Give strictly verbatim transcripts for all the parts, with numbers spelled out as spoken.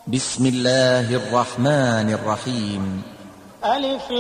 بسم الله الرحمن الرحيم. ألف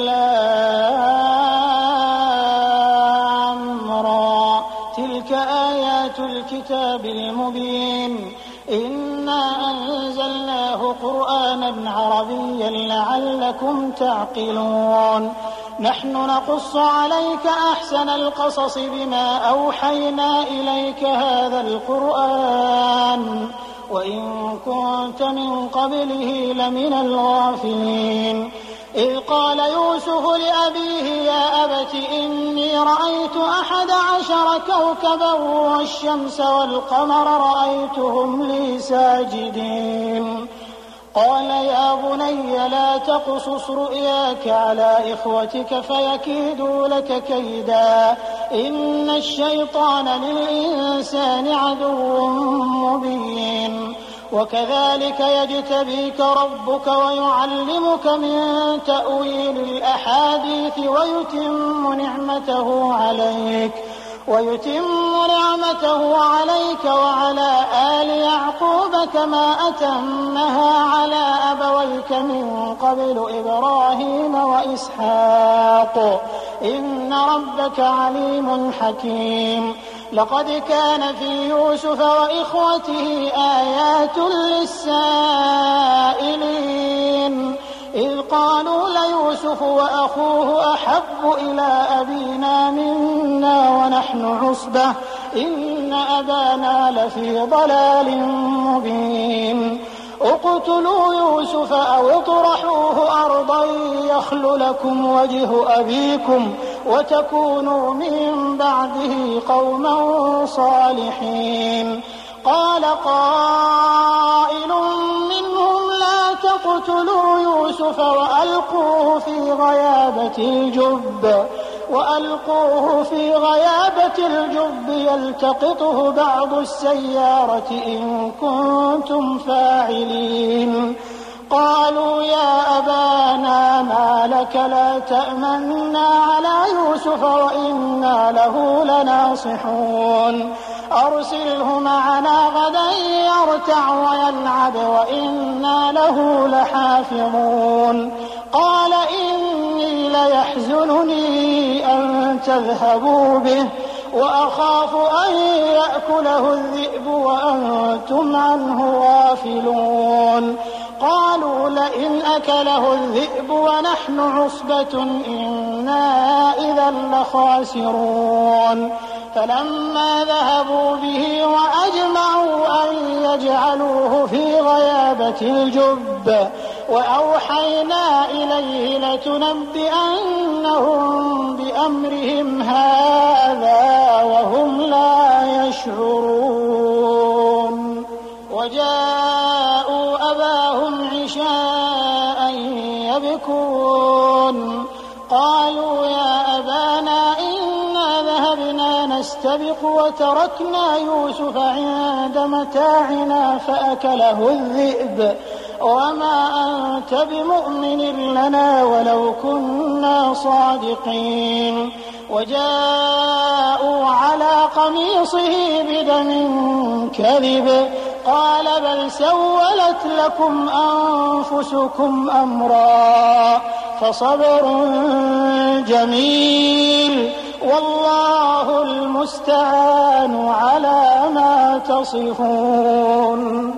لام را، تلك آيات الكتاب المبين. إنا أنزلناه قرآنا عربيا لعلكم تعقلون. نحن نقص عليك أحسن القصص بما أوحينا إليك هذا القرآن وإن كنت من قبله لمن الغافلين. إذ قال يوسف لأبيه يا أبت إني رأيت أحد عشر كوكبا والشمس والقمر رأيتهم لي ساجدين. قال يا بني لا تقصص رؤياك على إخوتك فيكيدوا لك كيدا إن الشيطان للإنسان عدو مبين. وكذلك يجتبيك ربك ويعلمك من تأويل الأحاديث ويتم نعمته عليك ويتم نعمته عليك وعلى آل يعقوب كما أتمها على أبويك من قبل إبراهيم وإسحاق إن ربك عليم حكيم. لقد كان في يوسف وإخوته آيات للسائلين إذ قالوا ليوسف وأخوه أحب إلى أبينا منا ونحن عصبة إن أبانا لفي ضلال مبين. اقتلوا يوسف أو اطرحوه أرضا يخل لكم وجه أبيكم وتكونوا من بعده قوما صالحين. قال قائل منهم لا تقتلوا يوسف وألقوه في غيابة الجب وألقوه في غيابة الجب يلتقطه بعض السيارة إن كنتم فاعلين. قالوا يا أبانا ما لك لا تأمنا على يوسف وإنا له لناصحون. أرسله معنا غدا يرتع ويلعب وإنا له لحافظون. قال إني ليحزنني أن تذهبوا به وأخاف أن يأكله الذئب وأنتم عنه غافلون. قالوا لئن أكله الذئب ونحن عصبة إنا إذا لخاسرون. فلما ذهبوا به وأجمعوا أن يجعلوه في غيابة الجب وأوحينا إليه لتنبئنهم بأمرهم هذا وهم لا يشعرون. وجاءوا أباهم عشاء يبكون. قالوا يا أبانا إنا ذهبنا نستبق وتركنا يوسف عند متاعنا فأكله الذئب وما أنت بمؤمن لنا ولو كنا صادقين. وجاءوا على قميصه بدم كذب قال بل سولت لكم أنفسكم أمرا فصبر جميل والله المستعان على ما تصفون.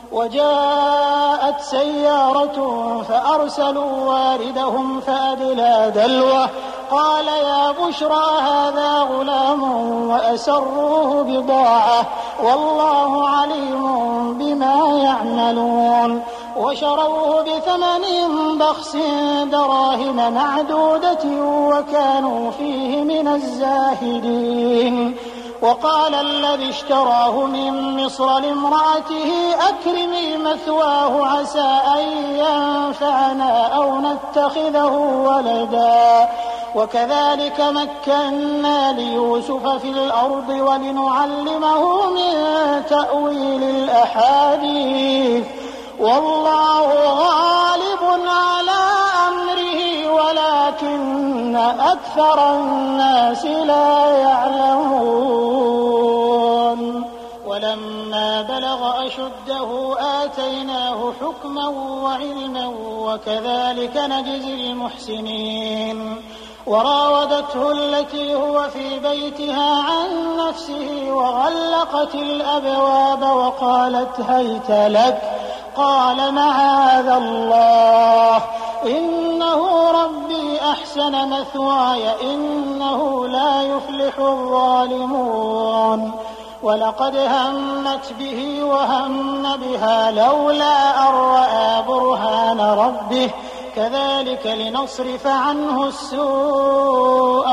وجاءت سيارة فأرسلوا واردهم فأدلى دلوه قال يا بشرى هذا غلام وأسروه بضاعة والله عليم بما يعملون. وشروه بثمن بخس دراهم معدودة وكانوا فيه من الزاهدين. وقال الذي اشتراه من مصر لامرأته أكرمي مثواه عسى أن ينفعنا أو نتخذه ولدا. وكذلك مكنا ليوسف في الأرض ولنعلمه من تأويل الأحاديث والله غالب على أمره ولكن أكثر الناس لا يعلمون. ولما بلغ أشده آتيناه حكما وعلما وكذلك نجزي المحسنين. وراودته التي هو في بيتها عن نفسه وغلقت الأبواب وقالت هيت لك قال معاذ الله إنه ربي أحسن مثواي إنه لا يفلح الظالمون. ولقد همت به وهم بها لولا أن رأى برهان ربه كذلك لنصرف عنه السوء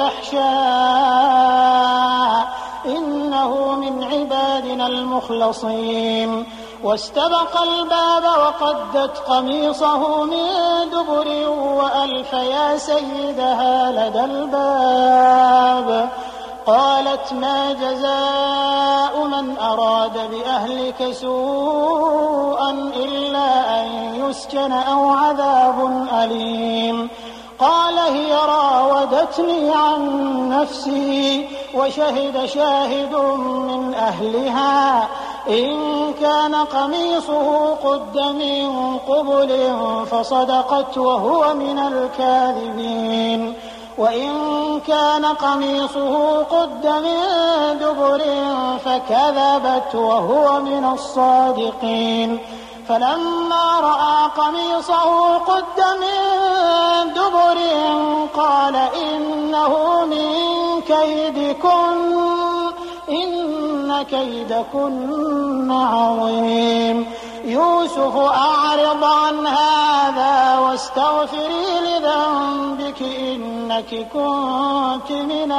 والفحشاء إنه من عبادنا المخلصين. واستبق الباب وقدت قميصه من دبر وألف يا سيدها لدى الباب. قالت ما جزاء من أراد بأهلك سوءا إلا أن يسجن أو عذاب أليم. قال هي راودتني عن نفسي وشهد شاهد من أهلها إن كان قميصه قد من قبل فصدقت وهو من الكاذبين وإن كان قميصه قد من دبر فكذبت وهو من الصادقين. فلما رأى قميصه قد من دبر قال إنه من كيدكن إن كيدكن عظيم. يوسف أعرض عن هذا واستغفري لذنبك إنك كنت من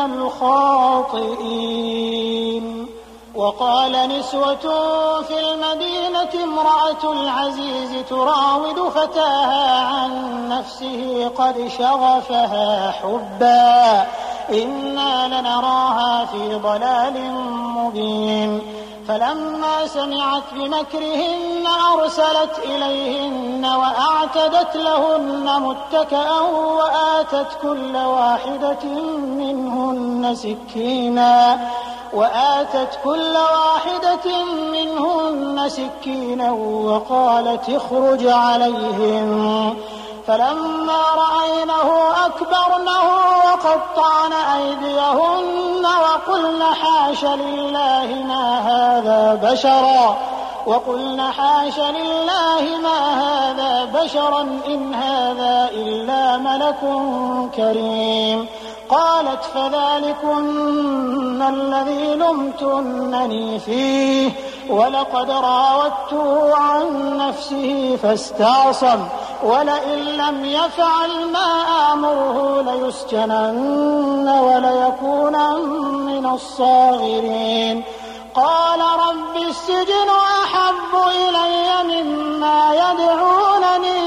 الخاطئين. وقال نسوة في المدينة امرأة العزيز تراود فتاها عن نفسه قد شغفها حبا إنا لنراها في ضلال مبين. فلما سمعت بمكرهن أرسلت إليهن وأعتدت لهن متكئا وآتت كل واحدة منهن سكينا وآتت كل واحدة منهن سكينا وقالت اخرج عليهم. فلما رأينه أكبرنه وقطعن أيديهن وقلن حاش لله ما هذا بشرا وقلن حاش لله ما هذا بشرا إن هذا إلا ملك كريم. قالت فذلكن الذي لمتنني فيه ولقد راودته عن نفسه فاستعصم ولئن لم يفعل ما آمره ليسجنن وليكونن من الصاغرين. قال رب السجن أحب إلي مما يدعونني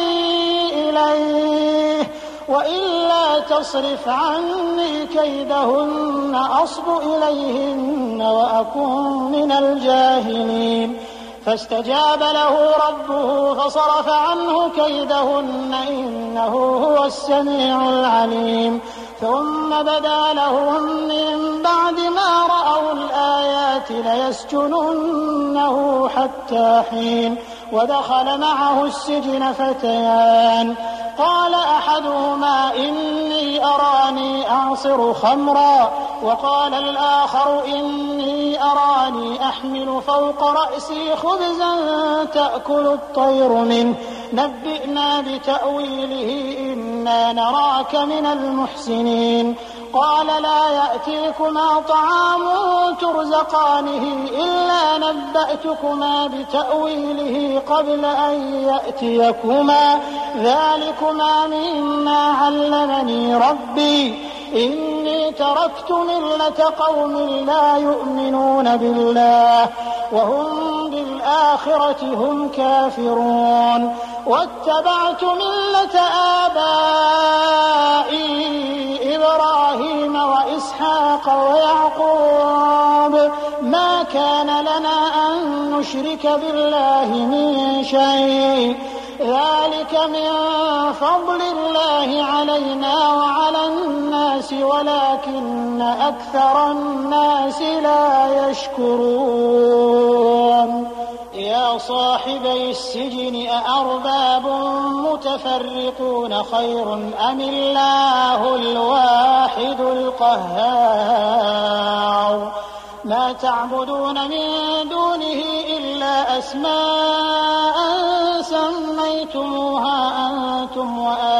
إليه وإلا تصرف عني كيدهن أصب إليهن وأكن من الجاهلين. فاستجاب له ربه فصرف عنه كيدهن إنه هو السميع العليم. ثم بدا لهم من بعد ما رأوا الآيات ليسجننه حتى حين. ودخل معه السجن فتيان قال أحدهما إني أراني أعصر خمرا وقال الآخر إني أراني أحمل فوق رأسي خبزا تأكل الطير منه نبئنا بتأويله إنا نراك من المحسنين. قال لا يأتيكما طعام ترزقانه إلا نبأتكما بتأويله قبل أن يأتيكما ذلكما مما علمني ربي إني تركت ملة قوم لا يؤمنون بالله وهم بالآخرة هم كافرون واتبعت ملة آبائي إبراهيم وإسحاق ويعقوب ما كان لنا أن نشرك بالله من شيء ذلك من فضل الله علينا وعلى الناس ولكن أكثر الناس لا يشكرون. يا صاحبي السجن أأرباب متفرقون خير أم الله الواحد القهار ما تعبدون من دونه إلا أسماء سميتموها أنتم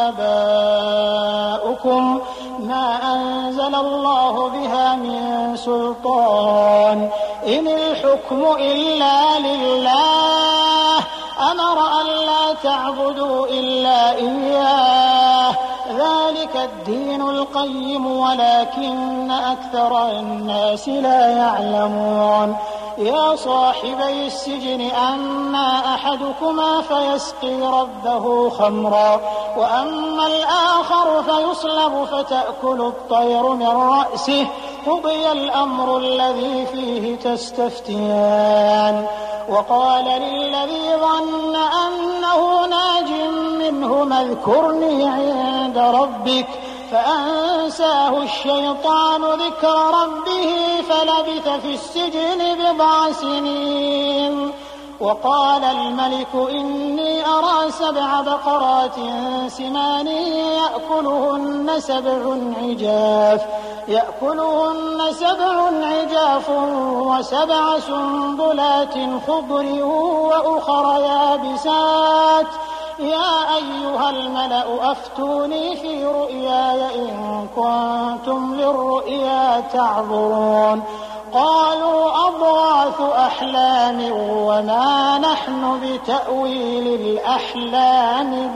وآباؤكم ما أنزل الله بها من سلطان إن الحكم إلا لله أمر أن لا تعبدوا إلا إياه ذلك الدين القيم ولكن أكثر الناس لا يعلمون يا صاحبي السجن أما أحدكما فيسقي ربه خمرا وأما الآخر فيصلب فتأكل الطير من رأسه قضي الأمر الذي فيه تستفتيان وقال للذي ظن أنه ناج منهما اذكرني عند ربك فأنساه الشيطان ذكر ربه فلبث في السجن بضع سنين وقال الملك إني أرى سبع بقرات سمان يأكلهن سبع عجاف يأكلهن سبع عجاف وسبع سنبلات خضر وأخر يابسات يا أيها الملأ أفتوني في رؤياي إن كنتم للرؤيا تعبرون قالوا أضغاث أحلام وما نحن بتأويل الأحلام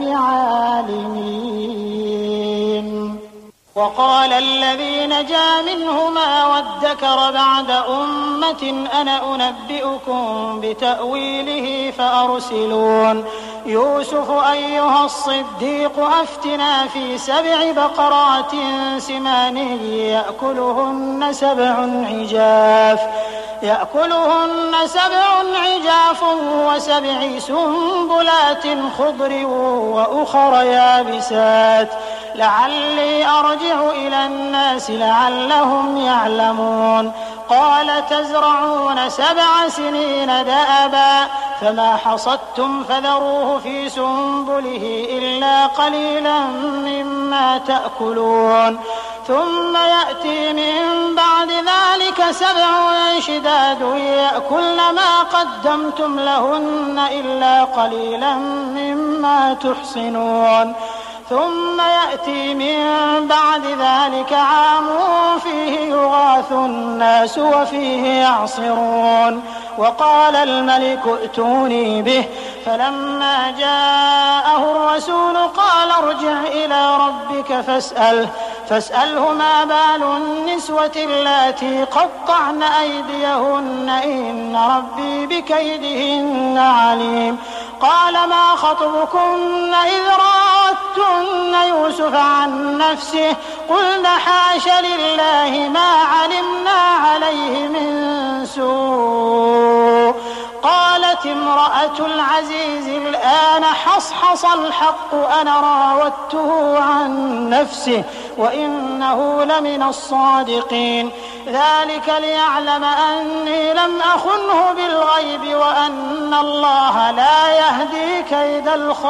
بعالمين وقال الذي نجا منهما وادكر بعد أمة أنا أنبئكم بتأويله فأرسلون يوسف أيها الصديق أفتنا في سبع بقرات سمان يأكلهن سبع عجاف يأكلهن سبع عجاف وسبع سنبلات خضر وأخر يابسات لعلي أرجع إلى الناس لعلهم يعلمون قال تزرعون سبع سنين دأبا فما حصدتم فذروه في سنبله إلا قليلا مما تأكلون ثم يأتي من بعد ذلك سبع شداد يأكلن ما قدمتم لهن إلا قليلا مما تحصنون ثم يأتي من بعد ذلك عام فيه يغاث الناس وفيه يعصرون وقال الملك ائتوني به فلما جاءه الرسول قال ارجع إلى ربك فاسأله فاسأله ما بال النسوة اللاتي قطعن أيديهن إن ربي بكيدهن عليم قال ما خطبكن إذ راوتن يوسف عن نفسه قلنا حاش لله ما علمنا عليه من سوء قالت امرأة العزيز الآن حصحص الحق أنا راودته عن نفسه وإنه لمن الصادقين ذلك ليعلم أني لم أخنه بالغيب وأن الله لا يهدي كيد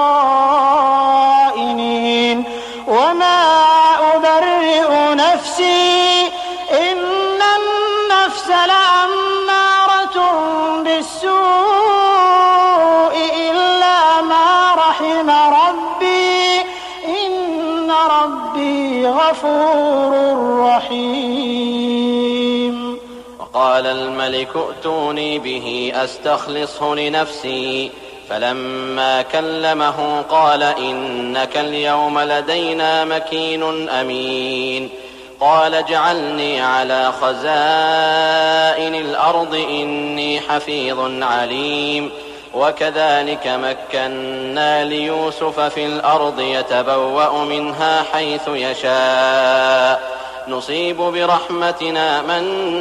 الخائنين وما أبرئ نفسي إن النفس لأمارة بالسوء إلا ما رحم ربي إن ربي غفور رحيم وقال الملك ائتوني به أستخلصه لنفسي فلما كلمه قال إنك اليوم لدينا مكين أمين قال اجعلني على خزائن الأرض إني حفيظ عليم وكذلك مكنا ليوسف في الأرض يتبوأ منها حيث يشاء نصيب برحمتنا من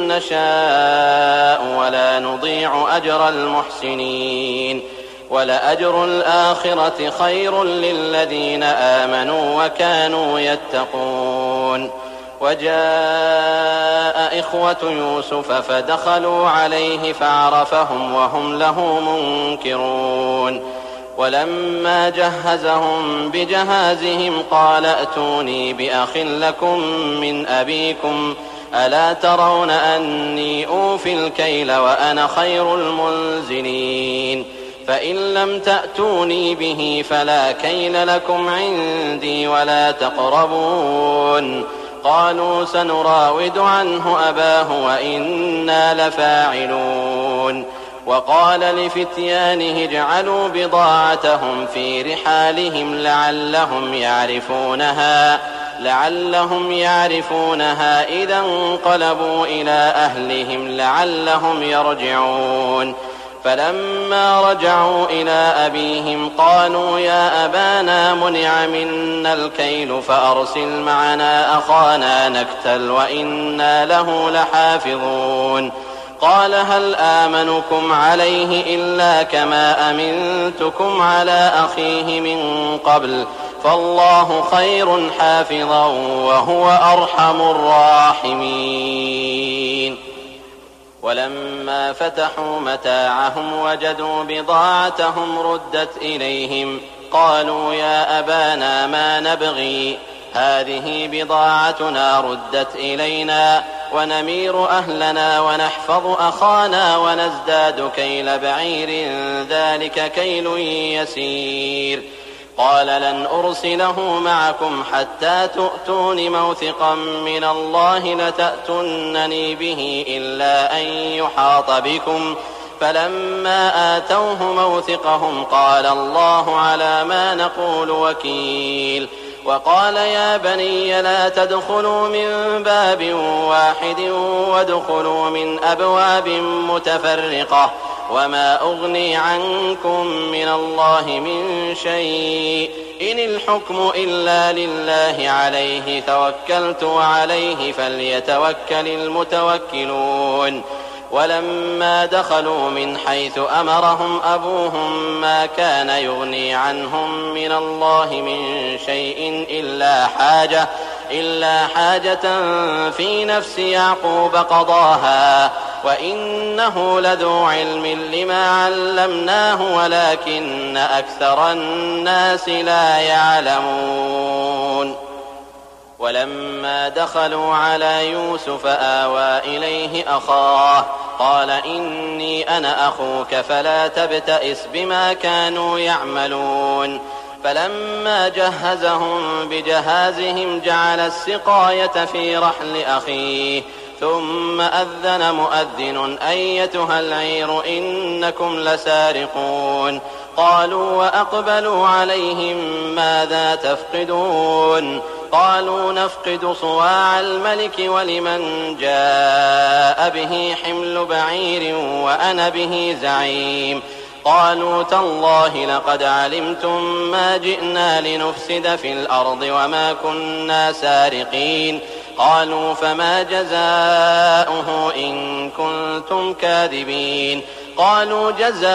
نشاء ولا نضيع أجر المحسنين ولأجر الآخرة خير للذين آمنوا وكانوا يتقون وجاء إخوة يوسف فدخلوا عليه فعرفهم وهم له منكرون ولما جهزهم بجهازهم قال ائتوني بأخ لكم من أبيكم ألا ترون أني أوفي الكيل وأنا خير المنزلين فإن لم تأتوني به فلا كيل لكم عندي ولا تقربون قالوا سنراود عنه أباه وإنا لفاعلون وقال لفتيانه اجعلوا بضاعتهم في رحالهم لعلهم يعرفونها لعلهم يعرفونها إذا انقلبوا إلى أهلهم لعلهم يرجعون فلما رجعوا إلى أبيهم قالوا يا أبانا منع منا الكيل فأرسل معنا أخانا نكتل وإنا له لحافظون قال هل آمنكم عليه إلا كما أمنتكم على أخيه من قبل فالله خير حافظا وهو أرحم الراحمين ولما فتحوا متاعهم وجدوا بضاعتهم ردت إليهم قالوا يا أبانا ما نبغي هذه بضاعتنا ردت إلينا ونمير أهلنا ونحفظ أخانا ونزداد كيل بعير ذلك كيل يسير قال لن أرسله معكم حتى تؤتون موثقا من الله لتأتونني به إلا أن يحاط بكم فلما آتوه موثقهم قال الله على ما نقول وكيل وقال يا بني لا تدخلوا من باب واحد وادخلوا من أبواب متفرقة وما أغني عنكم من الله من شيء إن الحكم إلا لله عليه توكلت وعليه فليتوكل المتوكلون ولما دخلوا من حيث أمرهم أبوهم ما كان يغني عنهم من الله من شيء إلا حاجة إلا حاجة في نفس يعقوب قضاها وإنه لذو علم لما علمناه ولكن أكثر الناس لا يعلمون ولما دخلوا على يوسف آوى إليه أخاه قال إني أنا أخوك فلا تبتئس بما كانوا يعملون فلما جهزهم بجهازهم جعل السقاية في رحل أخيه ثم أذن مؤذن أيتها العير إنكم لسارقون قالوا وأقبلوا عليهم ماذا تفقدون قالوا نفقد صواع الملك ولمن جاء به حمل بعير وأنا به زعيم قالوا تالله لقد علمتم ما جئنا لنفسد في الأرض وما كنا سارقين قالوا فما جزاؤه إن كنتم كاذبين قالوا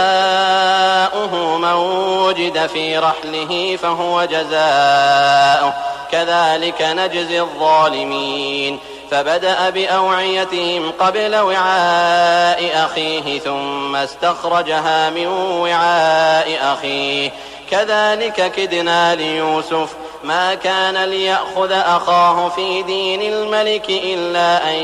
جزاؤه من وجد في رحله فهو جزاؤه كذلك نجزي الظالمين فبدأ بأوعيتهم قبل وعاء أخيه ثم استخرجها من وعاء أخيه كذلك كدنا ليوسف ما كان ليأخذ أخاه في دين الملك إلا أن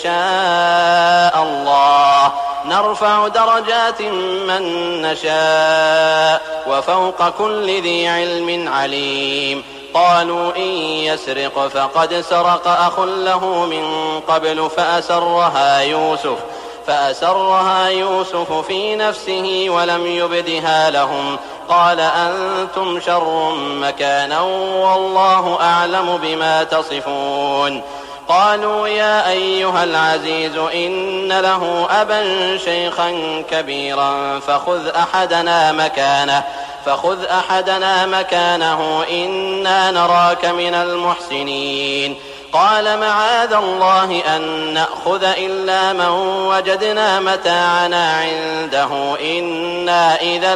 يشاء الله نرفع درجات من نشاء وفوق كل ذي علم عليم قالوا إن يسرق فقد سرق أخ له من قبل فأسرها يوسف فأسرها يوسف في نفسه ولم يبدها لهم قال أنتم شر مكانا والله أعلم بما تصفون قالوا يا أيها العزيز إن له أبا شيخا كبيرا فخذ أحدنا مكانه فخذ أحدنا مكانه إنا نراك من المحسنين قال معاذ الله أن نأخذ إلا من وجدنا متاعنا عنده إنا إذا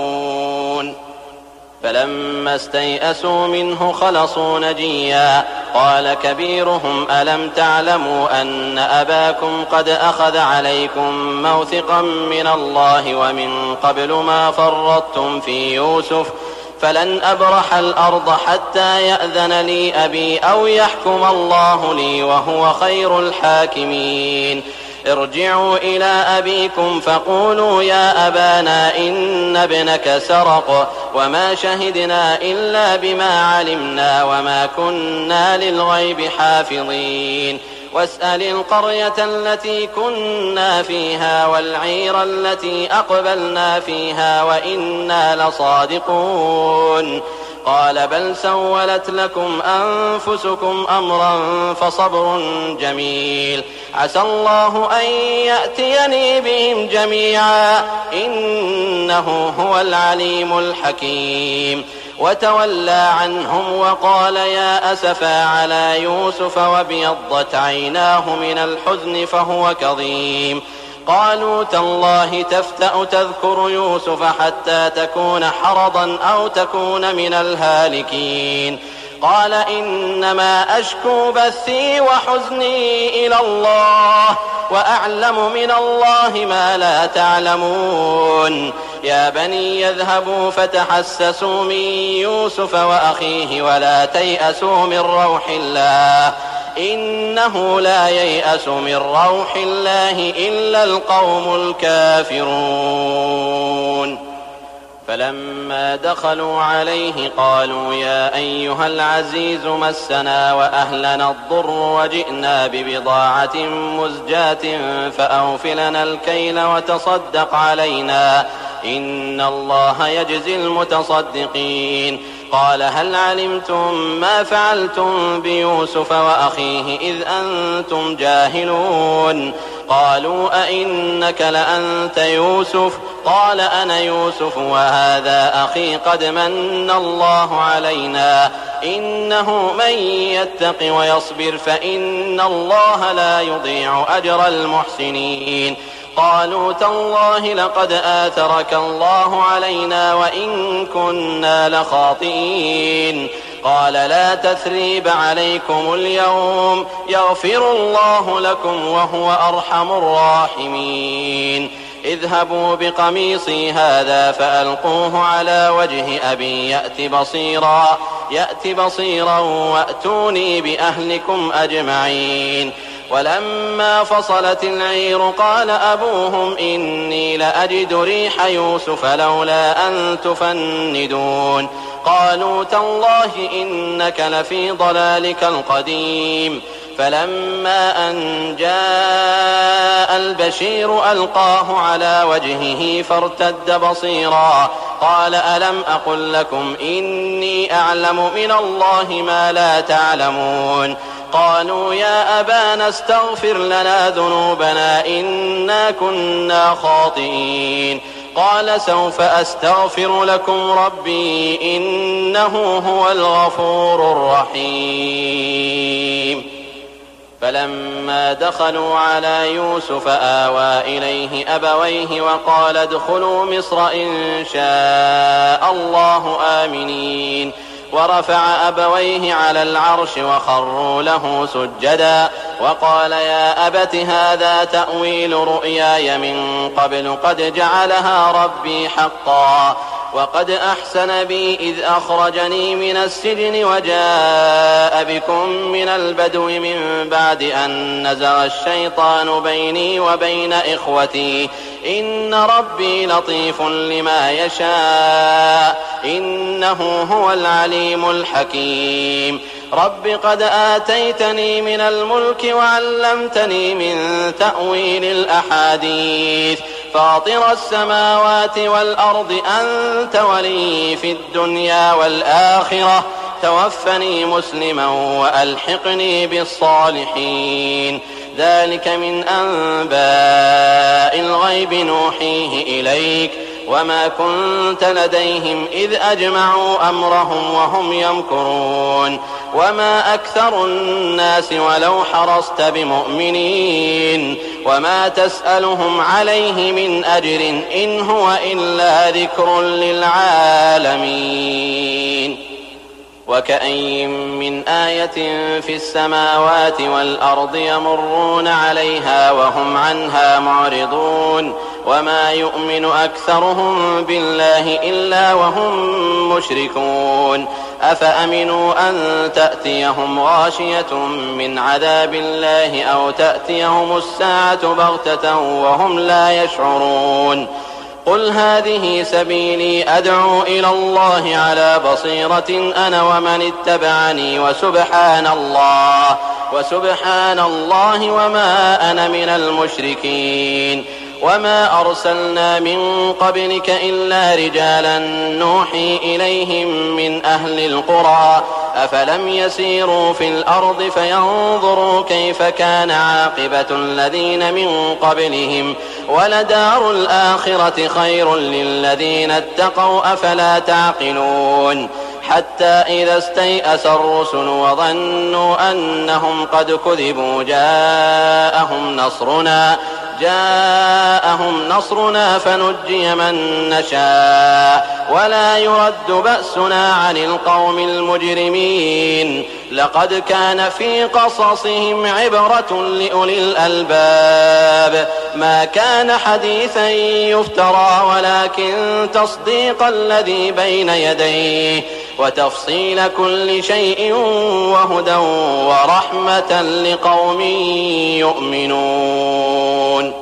لظالمون فلما استيئسوا منه خلصوا نجيا قال كبيرهم ألم تعلموا أن أباكم قد أخذ عليكم موثقا من الله ومن قبل ما فرطتم في يوسف فلن أبرح الأرض حتى يأذن لي أبي أو يحكم الله لي وهو خير الحاكمين ارجعوا إلى أبيكم فقولوا يا أبانا إن ابنك سرق وما شهدنا إلا بما علمنا وما كنا للغيب حافظين واسأل القرية التي كنا فيها والعير التي أقبلنا فيها وإنا لصادقون قال بل سولت لكم أنفسكم أمرا فصبر جميل عسى الله أن يأتيني بهم جميعا إنه هو العليم الحكيم وتولى عنهم وقال يا أسفا على يوسف وابيضت عيناه من الحزن فهو كظيم قالوا تالله تفتأ تذكر يوسف حتى تكون حرضا أو تكون من الهالكين قال إنما أشكو بثي وحزني إلى الله وأعلم من الله ما لا تعلمون يا بني يذهبوا فتحسسوا من يوسف وأخيه ولا تيأسوا من روح الله إنه لا ييأس من روح الله إلا القوم الكافرون فلما دخلوا عليه قالوا يا أيها العزيز مسنا وأهلنا الضر وجئنا ببضاعة مزجاة فأوفلنا الكيل وتصدق علينا إن الله يجزي المتصدقين قال هل علمتم ما فعلتم بيوسف وأخيه إذ أنتم جاهلون قالوا أئنك لأنت يوسف قال أنا يوسف وهذا أخي قد من الله علينا إنه من يتق ويصبر فإن الله لا يضيع أجر المحسنين قالوا تالله لقد آثرك الله علينا وإن كنا لخاطئين قال لا تثريب عليكم اليوم يغفر الله لكم وهو أرحم الراحمين اذهبوا بقميصي هذا فألقوه على وجه أبي يأت بصيرا يأت بصيرا وأتوني بأهلكم أجمعين ولما فصلت العير قال أبوهم إني لأجد ريح يوسف لولا أن تفندون قالوا تالله إنك لفي ضلالك القديم فلما أن جاء البشير ألقاه على وجهه فارتد بصيرا قال ألم أقل لكم إني أعلم من الله ما لا تعلمون قالوا يا أبانا استغفر لنا ذنوبنا إنا كنا خاطئين قال سوف أستغفر لكم ربي إنه هو الغفور الرحيم فلما دخلوا على يوسف آوى إليه أبويه وقال ادخلوا مصر إن شاء الله آمنين ورفع أبويه على العرش وخروا له سجدا وقال يا أبت هذا تأويل رؤياي من قبل قد جعلها ربي حقا وقد أحسن بي إذ أخرجني من السجن وجاء بكم من البدو من بعد أن نزغ الشيطان بيني وبين إخوتي إن ربي لطيف لما يشاء إنه هو العليم الحكيم رب قد آتيتني من الملك وعلمتني من تأويل الأحاديث فاطر السماوات والأرض أنت ولي في الدنيا والآخرة توفني مسلما وألحقني بالصالحين ذلك من أنباء الغيب نوحيه إليك وما كنت لديهم إذ أجمعوا أمرهم وهم يمكرون وما أكثر الناس ولو حرصت بمؤمنين وما تسألهم عليه من أجر إن هو إلا ذكر للعالمين وكأين من آية في السماوات والأرض يمرون عليها وهم عنها معرضون وما يؤمن أكثرهم بالله إلا وهم مشركون أفأمنوا أن تأتيهم غاشية من عذاب الله أو تأتيهم الساعة بغتة وهم لا يشعرون قل هذه سبيلي أدعو إلى الله على بصيرة أنا ومن اتبعني وسبحان الله وسبحان الله وما أنا من المشركين وما أرسلنا من قبلك إلا رجالا نوحي إليهم من أهل القرى أفلم يسيروا في الأرض فينظروا كيف كان عاقبة الذين من قبلهم ولدار الآخرة خير للذين اتقوا أفلا تعقلون حتى إذا استيأس الرسل وظنوا أنهم قد كذبوا جاءهم نصرنا جاءهم نصرنا فنجي من نشاء ولا يرد بأسنا عن القوم المجرمين لقد كان في قصصهم عبرة لأولي الألباب ما كان حديثا يفترى ولكن تصديق الذي بين يديه وتفصيل كل شيء وهدى ورحمة لقوم يؤمنون.